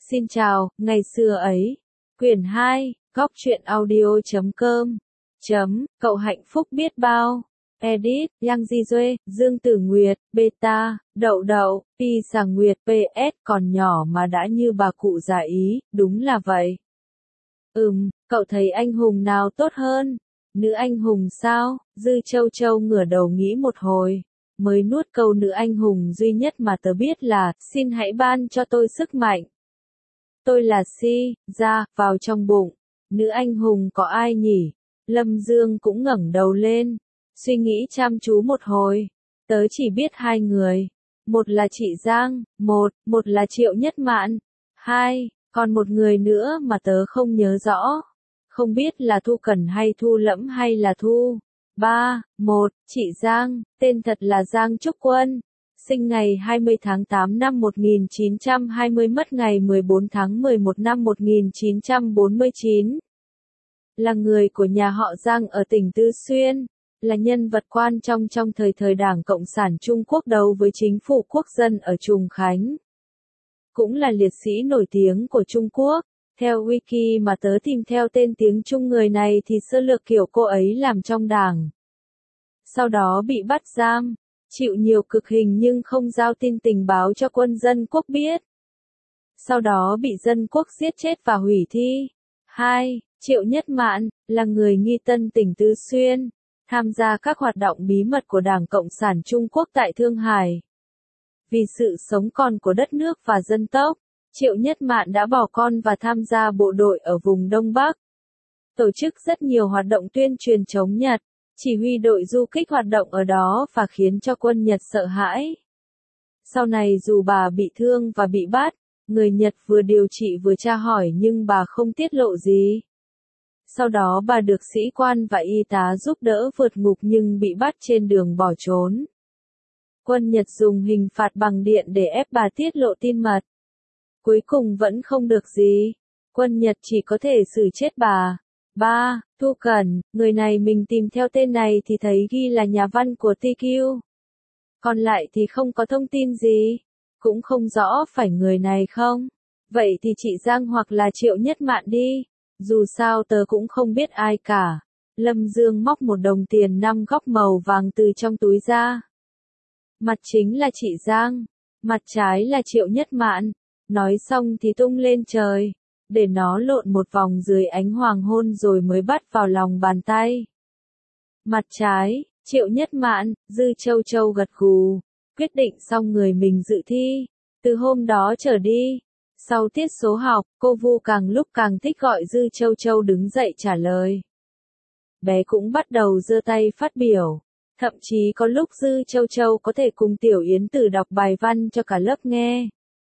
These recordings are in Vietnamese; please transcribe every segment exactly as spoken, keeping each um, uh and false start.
Xin chào, ngày xưa ấy. Quyển hai, góc truyện audio chấm com. Chấm, cậu hạnh phúc biết bao. Edit, Yang Di Duê, Dương Tử Nguyệt, Beta, Đậu Đậu, Pi Sà Nguyệt, pê ét, còn nhỏ mà đã như bà cụ già Ý, đúng là vậy. Ừm, cậu thấy anh hùng nào tốt hơn? Nữ anh hùng sao? Dư Châu Châu ngửa đầu nghĩ một hồi. Mới nuốt câu nữ anh hùng duy nhất mà tớ biết là, xin hãy ban cho tôi sức mạnh. Tôi là Si, ra, vào trong bụng. Nữ anh hùng có ai nhỉ? Lâm Dương cũng ngẩng đầu lên. Suy nghĩ chăm chú một hồi. Tớ chỉ biết hai người. Một là chị Giang, một, một là Triệu Nhất Mạn. Hai, còn một người nữa mà tớ không nhớ rõ. Không biết là Thu Cẩn hay Thu Lẫm hay là Thu. Ba, một, chị Giang, tên thật là Giang Trúc Quân. Sinh ngày hai mươi tháng tám năm một nghìn chín trăm hai mươi, mất ngày mười bốn tháng mười một năm một nghìn chín trăm bốn mươi chín. Là người của nhà họ Giang ở tỉnh Tư Xuyên, là nhân vật quan trọng trong thời thời Đảng Cộng sản Trung Quốc đấu với chính phủ quốc dân ở Trùng Khánh. Cũng là liệt sĩ nổi tiếng của Trung Quốc. Theo wiki mà tớ tìm theo tên tiếng Trung người này thì sơ lược kiểu cô ấy làm trong đảng. Sau đó bị bắt giam, chịu nhiều cực hình nhưng không giao tin tình báo cho quân dân quốc biết. Sau đó bị dân quốc giết chết và hủy thi. Hai, Triệu Nhất Mạn, là người nghi Tân tỉnh Tư Xuyên, tham gia các hoạt động bí mật của Đảng Cộng sản Trung Quốc tại Thương Hải. Vì sự sống còn của đất nước và dân tộc, Triệu Nhất Mạn đã bỏ con và tham gia bộ đội ở vùng Đông Bắc. Tổ chức rất nhiều hoạt động tuyên truyền chống Nhật, chỉ huy đội du kích hoạt động ở đó và khiến cho quân Nhật sợ hãi. Sau này dù bà bị thương và bị bắt, người Nhật vừa điều trị vừa tra hỏi nhưng bà không tiết lộ gì. Sau đó bà được sĩ quan và y tá giúp đỡ vượt ngục nhưng bị bắt trên đường bỏ trốn. Quân Nhật dùng hình phạt bằng điện để ép bà tiết lộ tin mật. Cuối cùng vẫn không được gì. Quân Nhật chỉ có thể xử chết bà. Ba, Thu Cẩn, người này mình tìm theo tên này thì thấy ghi là nhà văn của tê quy. Còn lại thì không có thông tin gì. Cũng không rõ phải người này không. Vậy thì chị Giang hoặc là Triệu Nhất Mạn đi. Dù sao tớ cũng không biết ai cả. Lâm Dương móc một đồng tiền năm góc màu vàng từ trong túi ra. Mặt chính là chị Giang. Mặt trái là Triệu Nhất Mạn. Nói xong thì tung lên trời, để nó lộn một vòng dưới ánh hoàng hôn rồi mới bắt vào lòng bàn tay. Mặt trái, Triệu Nhất Mạn, Dư Châu Châu gật gù, quyết định xong người mình dự thi. Từ hôm đó trở đi, sau tiết số học, cô Vu càng lúc càng thích gọi Dư Châu Châu đứng dậy trả lời. Bé cũng bắt đầu giơ tay phát biểu. Thậm chí có lúc Dư Châu Châu có thể cùng Tiểu Yến Tử đọc bài văn cho cả lớp nghe.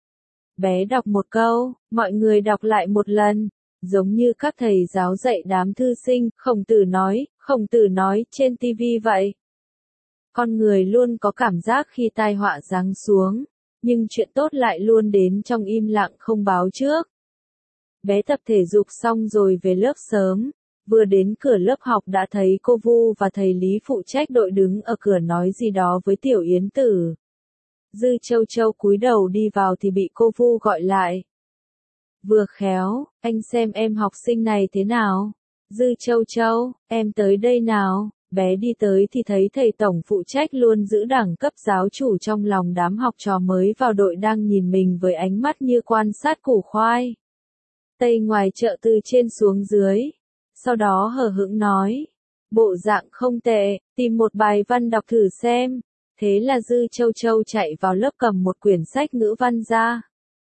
Bé đọc một câu, mọi người đọc lại một lần, giống như các thầy giáo dạy đám thư sinh, Khổng Tử nói, Khổng Tử nói trên ti vi vậy. Con người luôn có cảm giác khi tai họa giáng xuống, nhưng chuyện tốt lại luôn đến trong im lặng không báo trước. Bé tập thể dục xong rồi về lớp sớm, vừa đến cửa lớp học đã thấy cô Vu và thầy Lý phụ trách đội đứng ở cửa nói gì đó với Tiểu Yến Tử. Dư Châu Châu cúi đầu đi vào thì bị cô Vu gọi lại. Vừa khéo, anh xem em học sinh này thế nào? Dư Châu Châu, em tới đây nào? Bé đi tới thì thấy thầy tổng phụ trách luôn giữ đẳng cấp giáo chủ trong lòng đám học trò mới vào đội đang nhìn mình với ánh mắt như quan sát củ khoai. Tây ngoài chợ từ trên xuống dưới. Sau đó hờ hững nói. Bộ dạng không tệ, tìm một bài văn đọc thử xem. Thế là Dư Châu Châu chạy vào lớp cầm một quyển sách ngữ văn ra.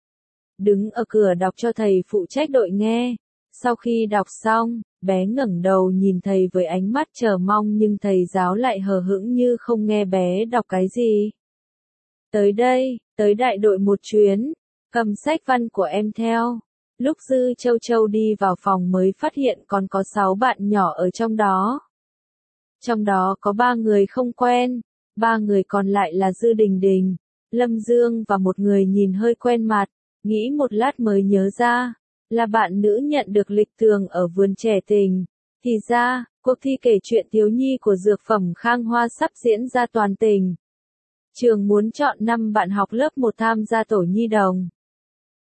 Đứng ở cửa đọc cho thầy phụ trách đội nghe. Sau khi đọc xong, bé ngẩng đầu nhìn thầy với ánh mắt chờ mong nhưng thầy giáo lại hờ hững như không nghe bé đọc cái gì. Tới đây, tới đại đội một chuyến, cầm sách văn của em theo. Lúc Dư Châu Châu đi vào phòng mới phát hiện còn có sáu bạn nhỏ ở trong đó. Trong đó có ba người không quen. Ba người còn lại là Dư Đình Đình, Lâm Dương và một người nhìn hơi quen mặt, nghĩ một lát mới nhớ ra, là bạn nữ nhận được lịch tường ở vườn trẻ tình. Thì ra, cuộc thi kể chuyện thiếu nhi của dược phẩm Khang Hoa sắp diễn ra toàn tỉnh. Trường muốn chọn năm bạn học lớp một tham gia tổ nhi đồng.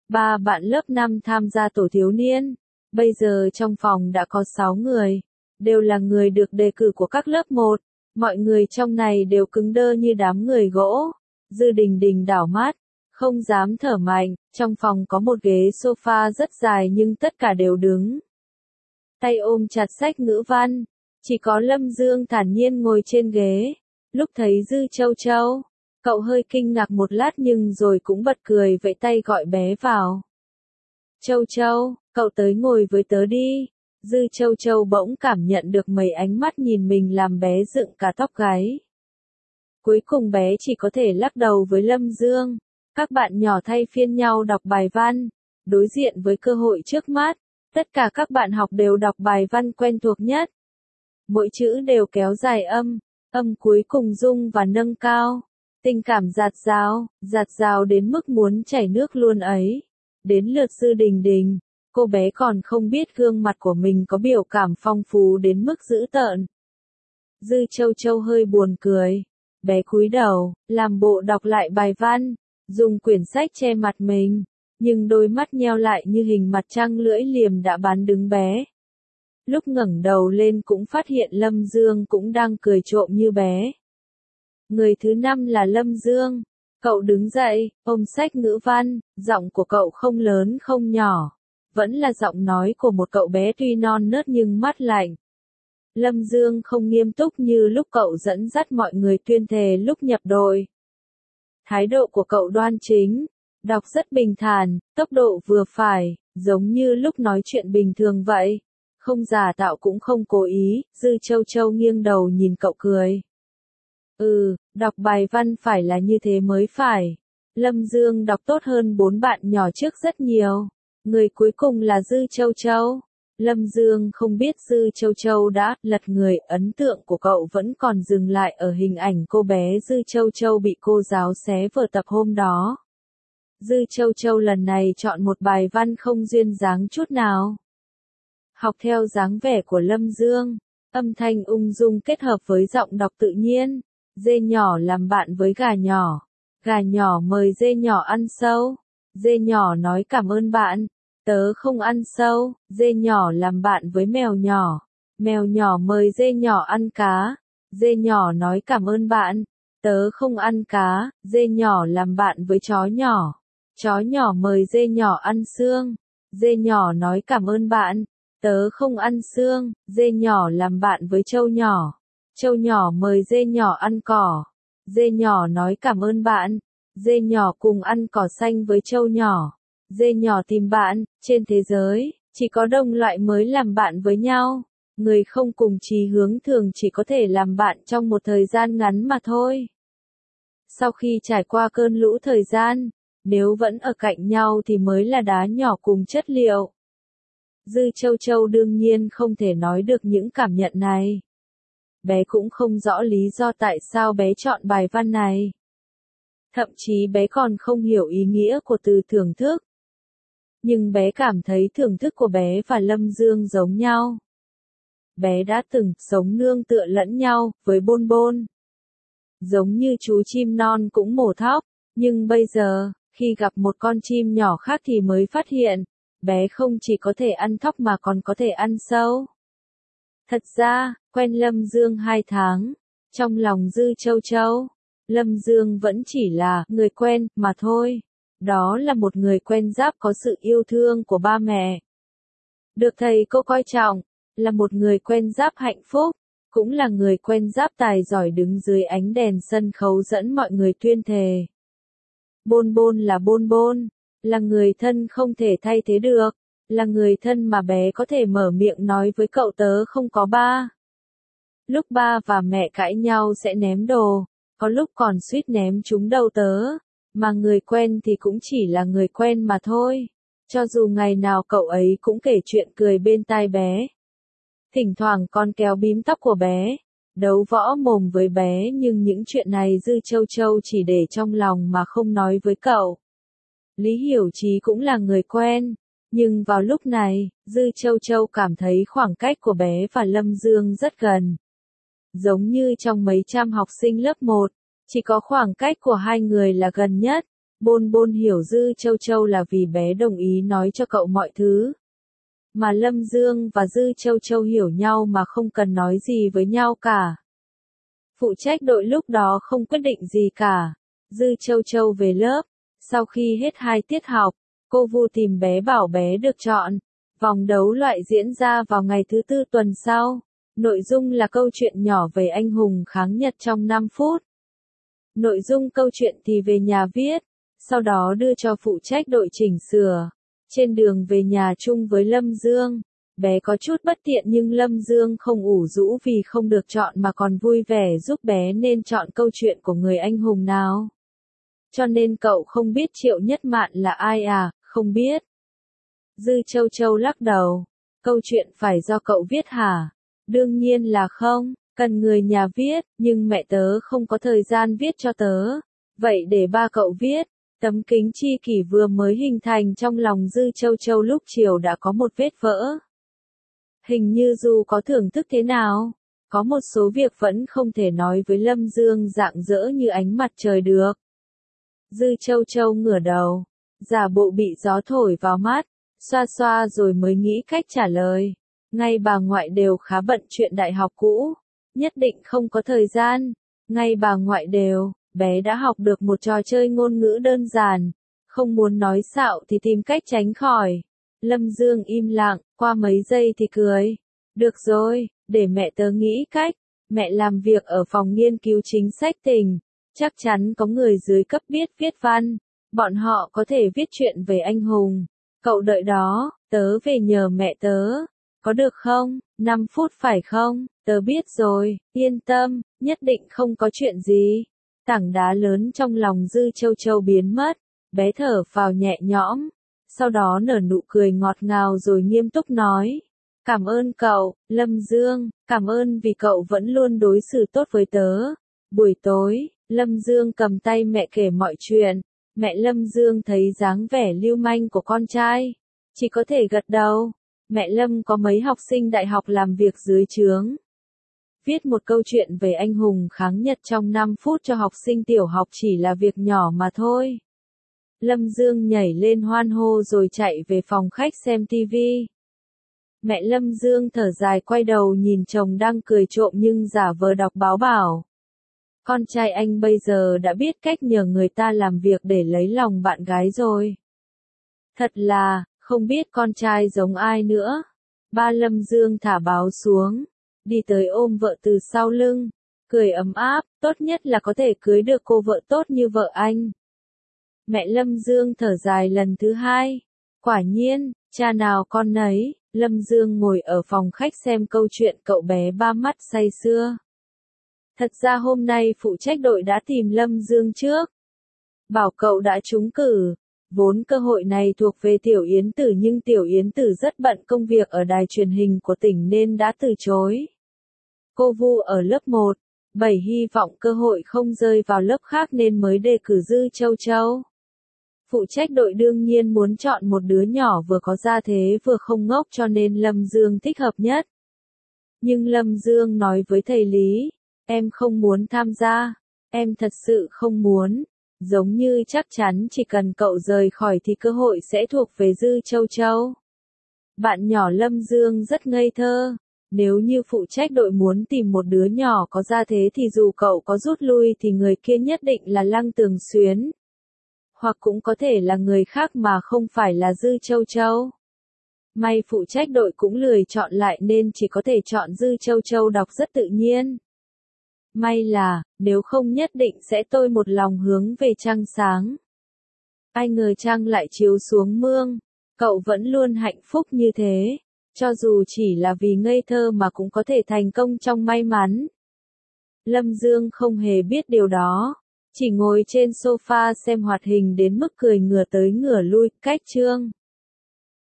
Ba bạn lớp năm tham gia tổ thiếu niên. Bây giờ trong phòng đã có sáu người, đều là người được đề cử của các lớp một. Mọi người trong này đều cứng đơ như đám người gỗ. Dư Đình Đình đảo mắt, không dám thở mạnh. Trong phòng có một ghế sofa rất dài nhưng tất cả đều đứng. Tay ôm chặt sách ngữ văn. Chỉ có Lâm Dương thản nhiên ngồi trên ghế. Lúc thấy Dư Châu Châu, cậu hơi kinh ngạc một lát nhưng rồi cũng bật cười vẫy tay gọi bé vào. Châu Châu, cậu tới ngồi với tớ đi. Dư Châu Châu bỗng cảm nhận được mấy ánh mắt nhìn mình làm bé dựng cả tóc gáy. Cuối cùng bé chỉ có thể lắc đầu với Lâm Dương. Các bạn nhỏ thay phiên nhau đọc bài văn. Đối diện với cơ hội trước mắt, tất cả các bạn học đều đọc bài văn quen thuộc nhất. Mỗi chữ đều kéo dài âm, âm cuối cùng rung và nâng cao. Tình cảm dạt dào, dạt dào đến mức muốn chảy nước luôn ấy. Đến lượt Dư Đình Đình, cô bé còn không biết gương mặt của mình có biểu cảm phong phú đến mức dữ tợn. Dư Châu Châu hơi buồn cười. Bé cúi đầu, làm bộ đọc lại bài văn, dùng quyển sách che mặt mình, nhưng đôi mắt nheo lại như hình mặt trăng lưỡi liềm đã bán đứng bé. Lúc ngẩng đầu lên cũng phát hiện Lâm Dương cũng đang cười trộm như bé. Người thứ năm là Lâm Dương. Cậu đứng dậy, ôm sách ngữ văn, giọng của cậu không lớn không nhỏ. Vẫn là giọng nói của một cậu bé tuy non nớt nhưng mắt lạnh. Lâm Dương không nghiêm túc như lúc cậu dẫn dắt mọi người tuyên thề lúc nhập đội. Thái độ của cậu đoan chính, đọc rất bình thản, tốc độ vừa phải, giống như lúc nói chuyện bình thường vậy. Không giả tạo cũng không cố ý. Dư Châu Châu nghiêng đầu nhìn cậu cười. Ừ, đọc bài văn phải là như thế mới phải. Lâm Dương đọc tốt hơn bốn bạn nhỏ trước rất nhiều. Người cuối cùng là Dư Châu Châu. Lâm Dương không biết Dư Châu Châu đã lật người, ấn tượng của cậu vẫn còn dừng lại ở hình ảnh cô bé Dư Châu Châu bị cô giáo xé vở tập hôm đó. Dư Châu Châu lần này chọn một bài văn không duyên dáng chút nào. Học theo dáng vẻ của Lâm Dương, âm thanh ung dung kết hợp với giọng đọc tự nhiên. Dê nhỏ làm bạn với gà nhỏ. Gà nhỏ mời dê nhỏ ăn sâu. Dê nhỏ nói cảm ơn bạn. Tớ không ăn sâu. Dê nhỏ làm bạn với mèo nhỏ. Mèo nhỏ mời dê nhỏ ăn cá. Dê nhỏ nói cảm ơn bạn. Tớ không ăn cá. Dê nhỏ làm bạn với chó nhỏ. Chó nhỏ mời dê nhỏ ăn xương. Dê nhỏ nói cảm ơn bạn. Tớ không ăn xương. Dê nhỏ làm bạn với trâu nhỏ. Trâu nhỏ mời dê nhỏ ăn cỏ. Dê nhỏ nói cảm ơn bạn. Dê nhỏ cùng ăn cỏ xanh với trâu nhỏ. Dê nhỏ tìm bạn. Trên thế giới, chỉ có đồng loại mới làm bạn với nhau. Người không cùng chí hướng thường chỉ có thể làm bạn trong một thời gian ngắn mà thôi. Sau khi trải qua cơn lũ thời gian, nếu vẫn ở cạnh nhau thì mới là đá nhỏ cùng chất liệu. Dư Châu Châu đương nhiên không thể nói được những cảm nhận này. Bé cũng không rõ lý do tại sao bé chọn bài văn này. Thậm chí bé còn không hiểu ý nghĩa của từ thưởng thức. Nhưng bé cảm thấy thưởng thức của bé và Lâm Dương giống nhau. Bé đã từng sống nương tựa lẫn nhau với Bôn Bôn. Giống như chú chim non cũng mổ thóc, nhưng bây giờ, khi gặp một con chim nhỏ khác thì mới phát hiện, bé không chỉ có thể ăn thóc mà còn có thể ăn sâu. Thật ra, quen Lâm Dương hai tháng, trong lòng Dư Châu Châu, Lâm Dương vẫn chỉ là người quen mà thôi. Đó là một người quen giáp có sự yêu thương của ba mẹ. Được thầy cô coi trọng, là một người quen giáp hạnh phúc, cũng là người quen giáp tài giỏi đứng dưới ánh đèn sân khấu dẫn mọi người tuyên thề. Bôn Bôn là Bôn Bôn, là người thân không thể thay thế được, là người thân mà bé có thể mở miệng nói với cậu tớ không có ba. Lúc ba và mẹ cãi nhau sẽ ném đồ, có lúc còn suýt ném trúng đầu tớ, mà người quen thì cũng chỉ là người quen mà thôi. Cho dù ngày nào cậu ấy cũng kể chuyện cười bên tai bé. Thỉnh thoảng còn kéo bím tóc của bé, đấu võ mồm với bé, nhưng những chuyện này Dư Châu Châu chỉ để trong lòng mà không nói với cậu. Lý Hiểu Chí cũng là người quen, nhưng vào lúc này, Dư Châu Châu cảm thấy khoảng cách của bé và Lâm Dương rất gần. Giống như trong mấy trăm học sinh lớp một, chỉ có khoảng cách của hai người là gần nhất. Bôn Bôn hiểu Dư Châu Châu là vì bé đồng ý nói cho cậu mọi thứ. Mà Lâm Dương và Dư Châu Châu hiểu nhau mà không cần nói gì với nhau cả. Phụ trách đội lúc đó không quyết định gì cả. Dư Châu Châu về lớp. Sau khi hết hai tiết học, cô Vu tìm bé bảo bé được chọn. Vòng đấu loại diễn ra vào ngày thứ tư tuần sau. Nội dung là câu chuyện nhỏ về anh hùng kháng Nhật trong năm phút. Nội dung câu chuyện thì về nhà viết, sau đó đưa cho phụ trách đội chỉnh sửa. Trên đường về nhà chung với Lâm Dương, bé có chút bất tiện nhưng Lâm Dương không ủ rũ vì không được chọn mà còn vui vẻ giúp bé nên chọn câu chuyện của người anh hùng nào. Cho nên cậu không biết Triệu Nhất Mạn là ai à, không biết. Dư Châu Châu lắc đầu, câu chuyện phải do cậu viết hả? Đương nhiên là không, cần người nhà viết, nhưng mẹ tớ không có thời gian viết cho tớ. Vậy để ba cậu viết. Tấm kính chi kỷ vừa mới hình thành trong lòng Dư Châu Châu lúc chiều đã có một vết vỡ. Hình như dù có thưởng thức thế nào, có một số việc vẫn không thể nói với Lâm Dương rạng rỡ như ánh mặt trời được. Dư Châu Châu ngửa đầu, giả bộ bị gió thổi vào mắt, xoa xoa rồi mới nghĩ cách trả lời. Ngay bà ngoại đều khá bận chuyện đại học cũ, nhất định không có thời gian. Ngay bà ngoại đều, bé đã học được một trò chơi ngôn ngữ đơn giản, không muốn nói xạo thì tìm cách tránh khỏi. Lâm Dương im lặng, qua mấy giây thì cười. Được rồi, để mẹ tớ nghĩ cách. Mẹ làm việc ở phòng nghiên cứu chính sách tỉnh, chắc chắn có người dưới cấp biết viết văn. Bọn họ có thể viết chuyện về anh hùng. Cậu đợi đó, tớ về nhờ mẹ tớ. Có được không? năm phút phải không? Tớ biết rồi, yên tâm, nhất định không có chuyện gì. Tảng đá lớn trong lòng Dư Châu Châu biến mất, bé thở phào nhẹ nhõm, sau đó nở nụ cười ngọt ngào rồi nghiêm túc nói. Cảm ơn cậu, Lâm Dương, cảm ơn vì cậu vẫn luôn đối xử tốt với tớ. Buổi tối, Lâm Dương cầm tay mẹ kể mọi chuyện, mẹ Lâm Dương thấy dáng vẻ lưu manh của con trai, chỉ có thể gật đầu. Mẹ Lâm có mấy học sinh đại học làm việc dưới trướng. Viết một câu chuyện về anh hùng kháng Nhật trong năm phút cho học sinh tiểu học chỉ là việc nhỏ mà thôi. Lâm Dương nhảy lên hoan hô rồi chạy về phòng khách xem tivi. Mẹ Lâm Dương thở dài quay đầu nhìn chồng đang cười trộm nhưng giả vờ đọc báo bảo. Con trai anh bây giờ đã biết cách nhờ người ta làm việc để lấy lòng bạn gái rồi. Thật là, không biết con trai giống ai nữa. Ba Lâm Dương thả báo xuống, đi tới ôm vợ từ sau lưng, cười ấm áp, tốt nhất là có thể cưới được cô vợ tốt như vợ anh. Mẹ Lâm Dương thở dài lần thứ hai, quả nhiên, cha nào con nấy. Lâm Dương ngồi ở phòng khách xem câu chuyện cậu bé ba mắt say sưa. Thật ra hôm nay phụ trách đội đã tìm Lâm Dương trước. Bảo cậu đã trúng cử. Vốn cơ hội này thuộc về Tiểu Yến Tử nhưng Tiểu Yến Tử rất bận công việc ở đài truyền hình của tỉnh nên đã từ chối. Cô Vu ở lớp một, bảy hy vọng cơ hội không rơi vào lớp khác nên mới đề cử Dư Châu Châu. Phụ trách đội đương nhiên muốn chọn một đứa nhỏ vừa có gia thế vừa không ngốc cho nên Lâm Dương thích hợp nhất. Nhưng Lâm Dương nói với thầy Lý, em không muốn tham gia, em thật sự không muốn. Giống như chắc chắn chỉ cần cậu rời khỏi thì cơ hội sẽ thuộc về Dư Châu Châu. Bạn nhỏ Lâm Dương rất ngây thơ. Nếu như phụ trách đội muốn tìm một đứa nhỏ có gia thế thì dù cậu có rút lui thì người kia nhất định là Lăng Tường Xuyến. Hoặc cũng có thể là người khác mà không phải là Dư Châu Châu. May phụ trách đội cũng lười chọn lại nên chỉ có thể chọn Dư Châu Châu đọc rất tự nhiên. May là, nếu không nhất định sẽ tôi một lòng hướng về trăng sáng. Ai ngờ trăng lại chiếu xuống mương, cậu vẫn luôn hạnh phúc như thế, cho dù chỉ là vì ngây thơ mà cũng có thể thành công trong may mắn. Lâm Dương không hề biết điều đó, chỉ ngồi trên sofa xem hoạt hình đến mức cười ngửa tới ngửa lui, cách chương.